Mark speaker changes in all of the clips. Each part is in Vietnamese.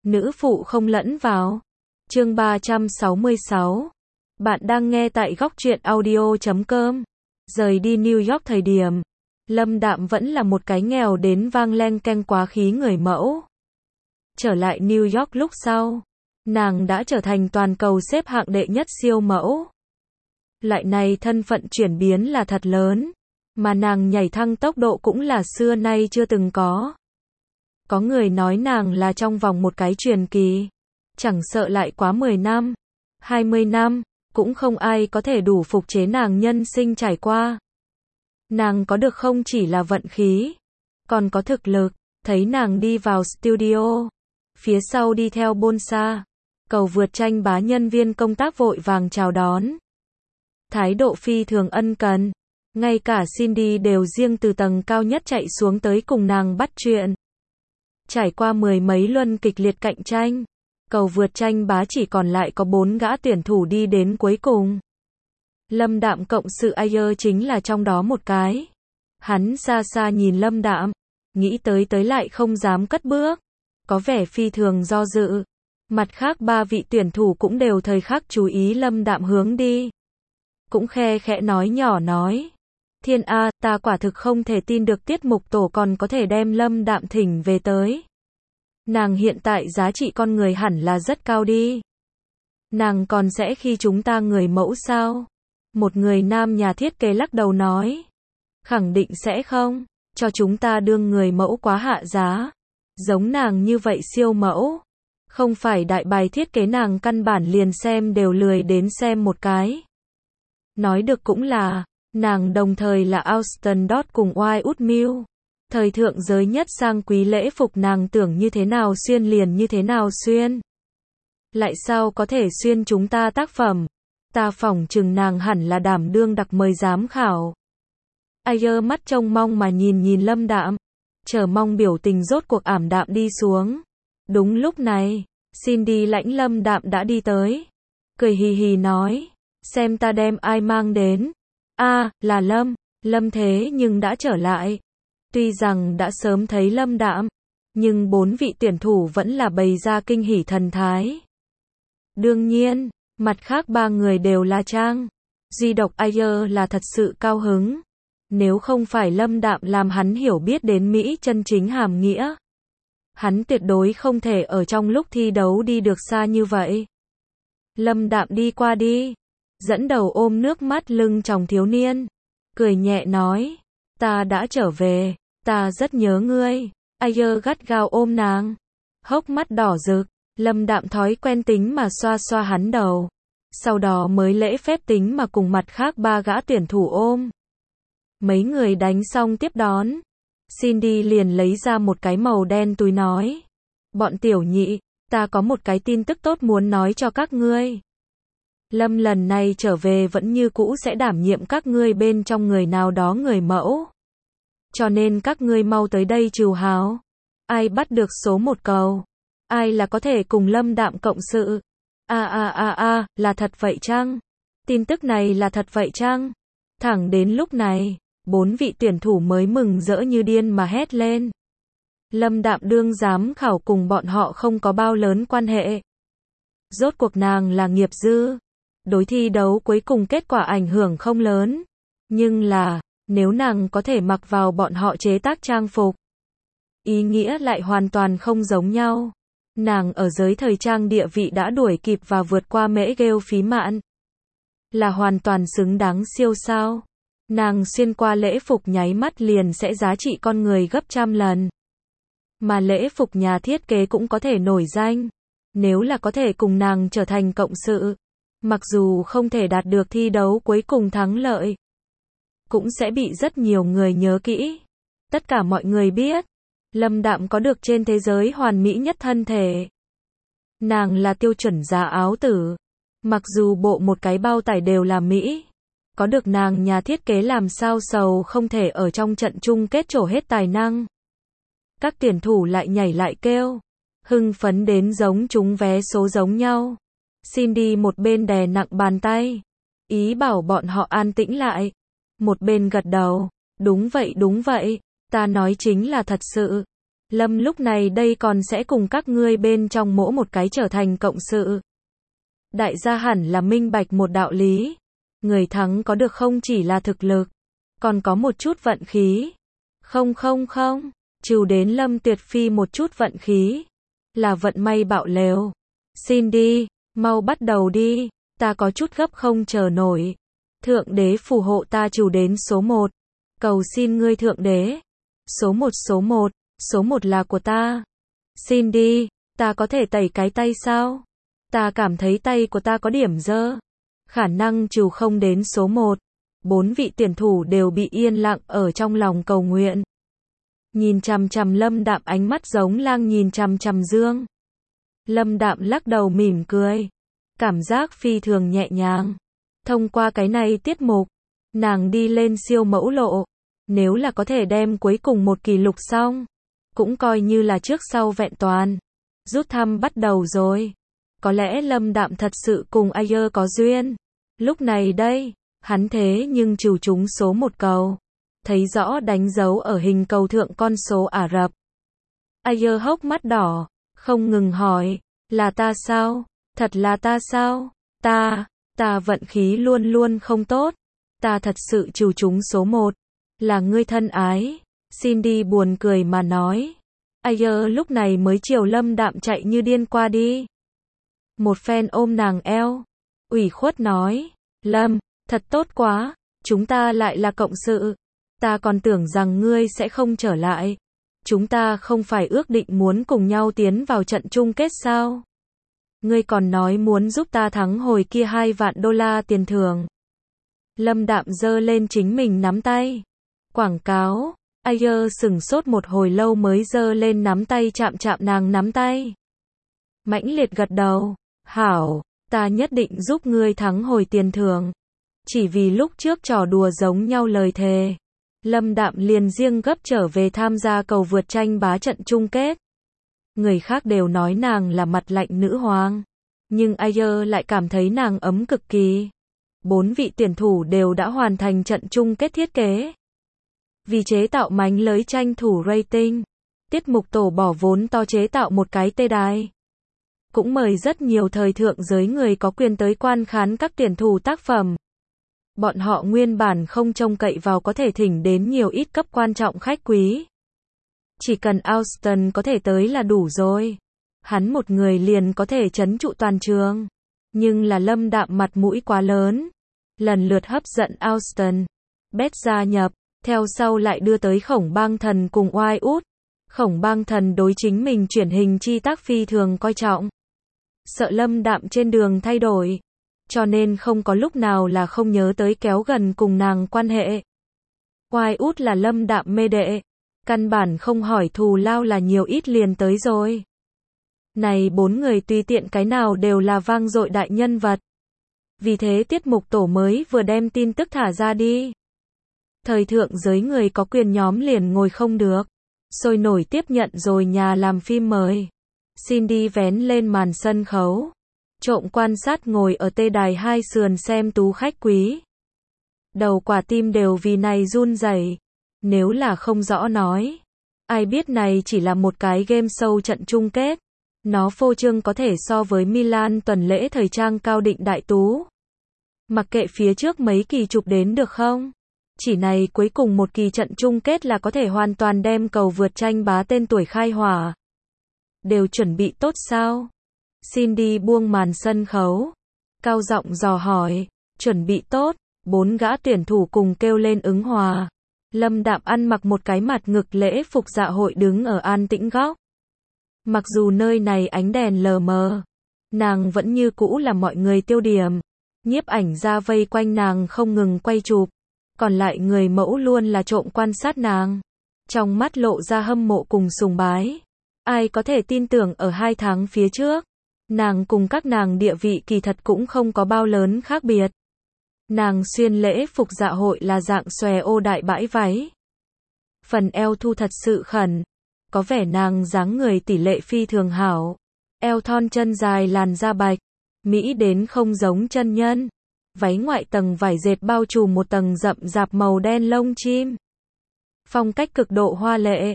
Speaker 1: nữ phụ không lẫn vào. Chương 366. Bạn đang nghe tại góc truyện audio.com. Rời đi New York thời điểm, Lâm Đạm vẫn là một cái nghèo đến vang leng keng quá khí người mẫu. Trở lại New York lúc sau, nàng đã trở thành toàn cầu xếp hạng đệ nhất siêu mẫu. Lại này thân phận chuyển biến là thật lớn, mà nàng nhảy thăng tốc độ cũng là xưa nay chưa từng có. Có người nói nàng là trong vòng một cái truyền kỳ, chẳng sợ lại quá 10 năm, 20 năm, cũng không ai có thể đủ phục chế nàng nhân sinh trải qua. Nàng có được không chỉ là vận khí, còn có thực lực. Thấy nàng đi vào studio, phía sau đi theo Bonsa, cầu vượt tranh bá nhân viên công tác vội vàng chào đón. Thái độ phi thường ân cần, ngay cả Cindy đều riêng từ tầng cao nhất chạy xuống tới cùng nàng bắt chuyện. Trải qua mười mấy luân kịch liệt cạnh tranh, cầu vượt tranh bá chỉ còn lại có 4 gã tuyển thủ đi đến cuối cùng. Lâm Đạm cộng sự Ayer chính là trong đó một cái. Hắn xa xa nhìn Lâm Đạm, nghĩ tới lại không dám cất bước, có vẻ phi thường do dự. Mặt khác 3 vị tuyển thủ cũng đều thời khắc chú ý Lâm Đạm hướng đi. Cũng khe khẽ nói nhỏ nói. Thiên A, ta quả thực không thể tin được tiết mục tổ còn có thể đem Lâm Đạm thỉnh về tới. Nàng hiện tại giá trị con người hẳn là rất cao đi. Nàng còn sẽ khi chúng ta người mẫu sao? Một người nam nhà thiết kế lắc đầu nói. Khẳng định sẽ không, cho chúng ta đương người mẫu quá hạ giá. Giống nàng như vậy siêu mẫu. Không phải đại bài thiết kế nàng căn bản liền xem đều lười đến xem một cái. Nói được cũng là, nàng đồng thời là Austin Dot cùng Wildwood Mill. Thời thượng giới nhất sang quý lễ phục nàng tưởng như thế nào xuyên liền như thế nào xuyên. Lại sao có thể xuyên chúng ta tác phẩm. Ta phỏng chừng nàng hẳn là đảm đương đặc mời giám khảo. Ayer mắt trông mong mà nhìn Lâm Đạm, chờ mong biểu tình rốt cuộc ảm đạm đi xuống. Đúng lúc này, Cindy lãnh Lâm Đạm đã đi tới. Cười hì hì nói, xem ta đem ai mang đến. Là Lâm thế nhưng đã trở lại. Tuy rằng đã sớm thấy Lâm Đạm, nhưng 4 vị tuyển thủ vẫn là bày ra kinh hỉ thần thái. Đương nhiên, mặt khác 3 người đều là trang. Duy độc Ayer là thật sự cao hứng. Nếu không phải Lâm Đạm làm hắn hiểu biết đến Mỹ chân chính hàm nghĩa, hắn tuyệt đối không thể ở trong lúc thi đấu đi được xa như vậy. Lâm Đạm đi qua đi, dẫn đầu ôm nước mắt lưng tròng thiếu niên, cười nhẹ nói, ta đã trở về, ta rất nhớ ngươi. Ayer gắt gao ôm nàng, hốc mắt đỏ rực. Lâm Đạm thói quen tính mà xoa xoa hắn đầu, sau đó mới lễ phép tính mà cùng mặt khác 3 gã tuyển thủ ôm. Mấy người đánh xong tiếp đón, Cindy liền lấy ra một cái màu đen túi nói, bọn tiểu nhị, ta có một cái tin tức tốt muốn nói cho các ngươi. Lâm lần này trở về vẫn như cũ sẽ đảm nhiệm các ngươi bên trong người nào đó người mẫu. Cho nên các ngươi mau tới đây trù hào. Ai bắt được số 1 cầu? Ai là có thể cùng Lâm Đạm cộng sự? Là thật vậy chăng? Tin tức này là thật vậy chăng? Thẳng đến lúc này, 4 vị tuyển thủ mới mừng rỡ như điên mà hét lên. Lâm Đạm đương giám khảo cùng bọn họ không có bao lớn quan hệ. Rốt cuộc nàng là nghiệp dư. Đối thi đấu cuối cùng kết quả ảnh hưởng không lớn. Nhưng là, nếu nàng có thể mặc vào bọn họ chế tác trang phục, ý nghĩa lại hoàn toàn không giống nhau. Nàng ở giới thời trang địa vị đã đuổi kịp và vượt qua Mễ Ghêu Phí Mạn. Là hoàn toàn xứng đáng siêu sao. Nàng xuyên qua lễ phục nháy mắt liền sẽ giá trị con người gấp trăm lần. Mà lễ phục nhà thiết kế cũng có thể nổi danh. Nếu là có thể cùng nàng trở thành cộng sự, mặc dù không thể đạt được thi đấu cuối cùng thắng lợi, cũng sẽ bị rất nhiều người nhớ kỹ. Tất cả mọi người biết, Lâm Đạm có được trên thế giới hoàn mỹ nhất thân thể. Nàng là tiêu chuẩn giá áo tử. Mặc dù bộ một cái bao tải đều là Mỹ, có được nàng nhà thiết kế làm sao sầu không thể ở trong trận chung kết trổ hết tài năng. Các tuyển thủ lại nhảy lại kêu, hưng phấn đến giống trúng vé số giống nhau. Cindy một bên đè nặng bàn tay, ý bảo bọn họ an tĩnh lại. Một bên gật đầu, đúng vậy, ta nói chính là thật sự. Lâm lúc này đây còn sẽ cùng các ngươi bên trong mỗi một cái trở thành cộng sự. Đại gia hẳn là minh bạch một đạo lý. Người thắng có được không chỉ là thực lực, còn có một chút vận khí. Không, trừ đến Lâm Tuyệt Phi một chút vận khí, là vận may bạo lều. Xin đi, mau bắt đầu đi, ta có chút gấp không chờ nổi. Thượng đế phù hộ ta trừ đến số 1. Cầu xin ngươi thượng đế. Số 1 là của ta. Xin đi, ta có thể tẩy cái tay sao? Ta cảm thấy tay của ta có điểm dơ. Khả năng trừ không đến số 1. 4 vị tuyển thủ đều bị yên lặng ở trong lòng cầu nguyện. Nhìn chằm chằm Lâm Đạm, ánh mắt giống lang nhìn chằm chằm Dương. Lâm Đạm lắc đầu mỉm cười. Cảm giác phi thường nhẹ nhàng. Thông qua cái này tiết mục, nàng đi lên siêu mẫu lộ. Nếu là có thể đem cuối cùng một kỷ lục xong, cũng coi như là trước sau vẹn toàn. Rút thăm bắt đầu rồi. Có lẽ Lâm Đạm thật sự cùng Ayer có duyên. Lúc này đây, hắn thế nhưng trừ trúng số 1 cầu. Thấy rõ đánh dấu ở hình cầu thượng con số Ả Rập. Ayer hốc mắt đỏ, không ngừng hỏi, là ta sao? Thật là ta sao? Ta vận khí luôn luôn không tốt. Ta thật sự trừ trúng số 1. Là ngươi thân ái. Cindy buồn cười mà nói. Ayer lúc này mới chiều Lâm Đạm chạy như điên qua đi. Một phen ôm nàng eo. Ủy khuất nói. Lâm, thật tốt quá. Chúng ta lại là cộng sự. Ta còn tưởng rằng ngươi sẽ không trở lại. Chúng ta không phải ước định muốn cùng nhau tiến vào trận chung kết sao? Ngươi còn nói muốn giúp ta thắng hồi kia 2 vạn đô la tiền thưởng. Lâm Đạm giơ lên chính mình nắm tay. Quảng cáo. Ayer sửng sốt một hồi lâu mới giơ lên nắm tay chạm nàng nắm tay. Mãnh liệt gật đầu. Hảo, ta nhất định giúp ngươi thắng hồi tiền thưởng. Chỉ vì lúc trước trò đùa giống nhau lời thề. Lâm Đạm liền riêng gấp trở về tham gia cầu vượt tranh bá trận chung kết. Người khác đều nói nàng là mặt lạnh nữ hoàng. Nhưng Ayer lại cảm thấy nàng ấm cực kỳ. 4 vị tuyển thủ đều đã hoàn thành trận chung kết thiết kế. Vì chế tạo mánh lới tranh thủ rating, tiết mục tổ bỏ vốn to chế tạo một cái tê đài. Cũng mời rất nhiều thời thượng giới người có quyền tới quan khán các tuyển thủ tác phẩm. Bọn họ nguyên bản không trông cậy vào có thể thỉnh đến nhiều ít cấp quan trọng khách quý. Chỉ cần Austin có thể tới là đủ rồi. Hắn một người liền có thể trấn trụ toàn trường. Nhưng là Lâm Đạm mặt mũi quá lớn. Lần lượt hấp dẫn Austin, Beth gia nhập, theo sau lại đưa tới Khổng Bang Thần cùng Oai Út. Khổng Bang Thần đối chính mình chuyển hình chi tác phi thường coi trọng. Sợ Lâm Đạm trên đường thay đổi. Cho nên không có lúc nào là không nhớ tới kéo gần cùng nàng quan hệ. Oai Út là Lâm Đạm mê đệ. Căn bản không hỏi thù lao là nhiều ít liền tới rồi. Này 4 người tùy tiện cái nào đều là vang dội đại nhân vật. Vì thế tiết mục tổ mới vừa đem tin tức thả ra đi. Thời thượng giới người có quyền nhóm liền ngồi không được. Sôi nổi tiếp nhận rồi nhà làm phim mời. Cindy vén lên màn sân khấu. Trộm quan sát ngồi ở tê đài 2 sườn xem tú khách quý. Đầu quả tim đều vì này run rẩy. Nếu là không rõ nói. Ai biết này chỉ là một cái game show trận chung kết. Nó phô trương có thể so với Milan tuần lễ thời trang cao định đại tú. Mặc kệ phía trước mấy kỳ chụp đến được không? Chỉ này cuối cùng một kỳ trận chung kết là có thể hoàn toàn đem cầu vượt tranh bá tên tuổi khai hỏa. Đều chuẩn bị tốt sao? Cindy buông màn sân khấu. Cao giọng dò hỏi. Chuẩn bị tốt. 4 gã tuyển thủ cùng kêu lên ứng hòa. Lâm Đạm ăn mặc một cái mặt ngực lễ phục dạ hội đứng ở an tĩnh góc. Mặc dù nơi này ánh đèn lờ mờ, nàng vẫn như cũ là mọi người tiêu điểm. Nhiếp ảnh ra vây quanh nàng không ngừng quay chụp. Còn lại người mẫu luôn là trộm quan sát nàng. Trong mắt lộ ra hâm mộ cùng sùng bái. Ai có thể tin tưởng ở 2 tháng phía trước, nàng cùng các nàng địa vị kỳ thật cũng không có bao lớn khác biệt. Nàng xuyên lễ phục dạ hội là dạng xòe ô đại bãi váy. Phần eo thu thật sự khẩn. Có vẻ nàng dáng người tỷ lệ phi thường hảo. Eo thon chân dài làn da bạch. Mỹ đến không giống chân nhân. Váy ngoại tầng vải dệt bao trùm một tầng rậm rạp màu đen lông chim. Phong cách cực độ hoa lệ.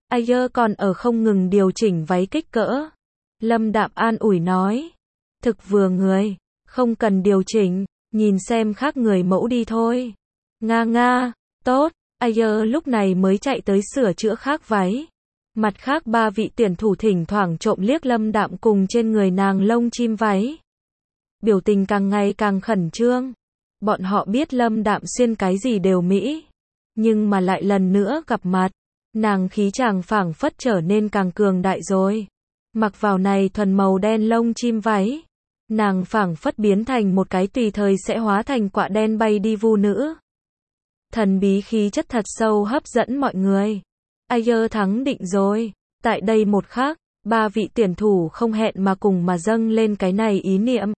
Speaker 1: Ayer còn ở không ngừng điều chỉnh váy kích cỡ. Lâm Đạm an ủi nói. Thực vừa người, không cần điều chỉnh, nhìn xem khác người mẫu đi thôi. Nga nga, tốt, Ayer lúc này mới chạy tới sửa chữa khác váy. Mặt khác ba vị tuyển thủ thỉnh thoảng trộm liếc Lâm Đạm cùng trên người nàng lông chim váy. Biểu tình càng ngày càng khẩn trương. Bọn họ biết Lâm Đạm xuyên cái gì đều mỹ. Nhưng mà lại lần nữa gặp mặt. Nàng khí chàng phảng phất trở nên càng cường đại rồi. Mặc vào này thuần màu đen lông chim váy. Nàng phảng phất biến thành một cái tùy thời sẽ hóa thành quạ đen bay đi vu nữ. Thần bí khí chất thật sâu hấp dẫn mọi người. Ayer thắng định rồi. Tại đây một khắc, ba vị tuyển thủ không hẹn mà cùng mà dâng lên cái này ý niệm.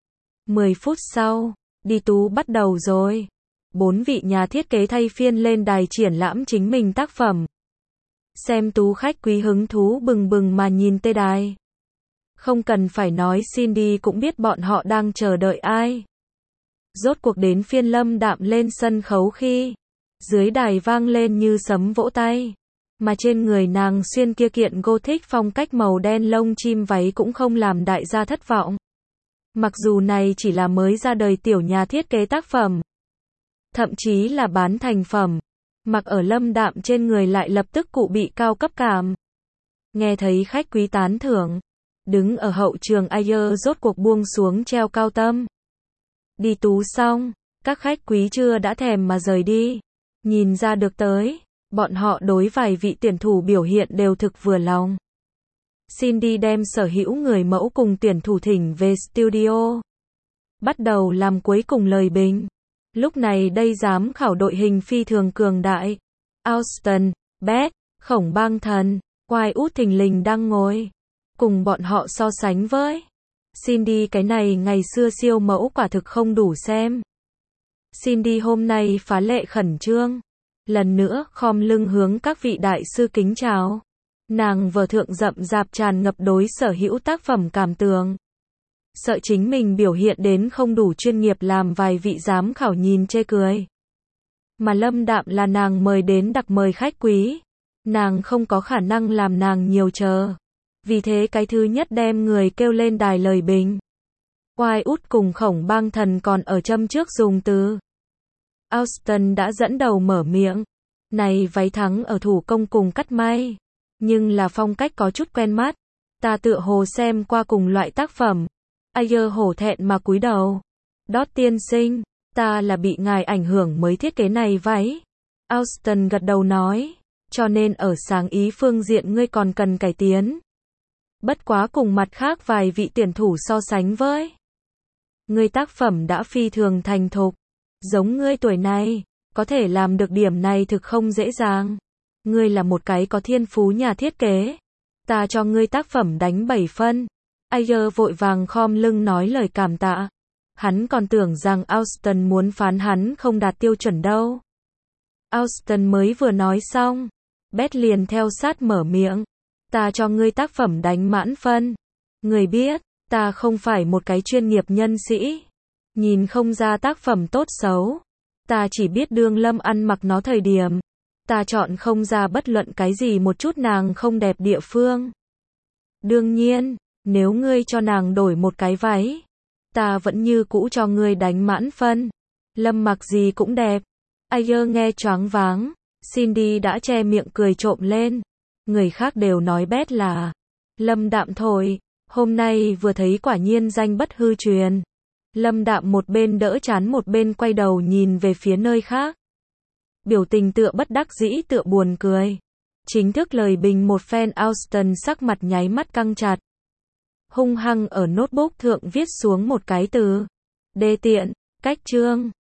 Speaker 1: 10 phút sau, đi tú bắt đầu rồi. 4 vị nhà thiết kế thay phiên lên đài triển lãm chính mình tác phẩm. Xem tú khách quý hứng thú bừng bừng mà nhìn tê đài. Không cần phải nói Cindy cũng biết bọn họ đang chờ đợi ai. Rốt cuộc đến phiên Lâm Đạm lên sân khấu khi dưới đài vang lên như sấm vỗ tay. Mà trên người nàng xuyên kia kiện Gothic phong cách màu đen lông chim váy cũng không làm đại gia thất vọng. Mặc dù này chỉ là mới ra đời tiểu nhà thiết kế tác phẩm, thậm chí là bán thành phẩm, mặc ở Lâm Đạm trên người lại lập tức cụ bị cao cấp cảm. Nghe thấy khách quý tán thưởng, đứng ở hậu trường Ayer rốt cuộc buông xuống treo cao tâm. Đi tú xong, các khách quý chưa đã thèm mà rời đi. Nhìn ra được tới, bọn họ đối vài vị tuyển thủ biểu hiện đều thực vừa lòng. Cindy đem sở hữu người mẫu cùng tuyển thủ thỉnh về studio. Bắt đầu làm cuối cùng lời bình. Lúc này đây giám khảo đội hình phi thường cường đại. Austin, Beth, Khổng Bang Thần, Wyatt thình lình đang ngồi. Cùng bọn họ so sánh với Cindy cái này ngày xưa siêu mẫu quả thực không đủ xem. Cindy hôm nay phá lệ khẩn trương. Lần nữa khom lưng hướng các vị đại sư kính chào. Nàng vở thượng rậm rạp tràn ngập đối sở hữu tác phẩm cảm tưởng. Sợ chính mình biểu hiện đến không đủ chuyên nghiệp làm vài vị giám khảo nhìn chê cười. Mà Lâm Đạm là nàng mời đến đặc mời khách quý. Nàng không có khả năng làm nàng nhiều chờ. Vì thế cái thứ nhất đem người kêu lên đài lời bình. Wyatt cùng Khổng Bang Thần còn ở châm trước dùng từ. Austin đã dẫn đầu mở miệng. Này váy thắng ở thủ công cùng cắt may. Nhưng là phong cách có chút quen mắt. Ta tựa hồ xem qua cùng loại tác phẩm. Ayer hổ thẹn mà cúi đầu. Đót tiên sinh, ta là bị ngài ảnh hưởng mới thiết kế này váy. Austin gật đầu nói. Cho nên ở sáng ý phương diện ngươi còn cần cải tiến. Bất quá cùng mặt khác vài vị tuyển thủ so sánh với. Ngươi tác phẩm đã phi thường thành thục. Giống ngươi tuổi này, có thể làm được điểm này thực không dễ dàng. Ngươi là một cái có thiên phú nhà thiết kế. Ta cho ngươi tác phẩm đánh 7 phân. Ayer vội vàng khom lưng nói lời cảm tạ. Hắn còn tưởng rằng Austin muốn phán hắn không đạt tiêu chuẩn đâu. Austin mới vừa nói xong. Beth liền theo sát mở miệng. Ta cho ngươi tác phẩm đánh mãn phân. Ngươi biết, ta không phải một cái chuyên nghiệp nhân sĩ. Nhìn không ra tác phẩm tốt xấu. Ta chỉ biết đương Lâm ăn mặc nó thời điểm. Ta chọn không ra bất luận cái gì một chút nàng không đẹp địa phương. Đương nhiên, nếu ngươi cho nàng đổi một cái váy, ta vẫn như cũ cho ngươi đánh mãn phân. Lâm mặc gì cũng đẹp. Ayer nghe choáng váng. Cindy đã che miệng cười trộm lên. Người khác đều nói Beth là Lâm Đạm thôi. Hôm nay vừa thấy quả nhiên danh bất hư truyền. Lâm Đạm một bên đỡ chán một bên quay đầu nhìn về phía nơi khác. Biểu tình tựa bất đắc dĩ tựa buồn cười. Chính thức lời bình một phen Austin sắc mặt nháy mắt căng chặt. Hung hăng ở notebook thượng viết xuống một cái từ. Đê tiện, cách chương.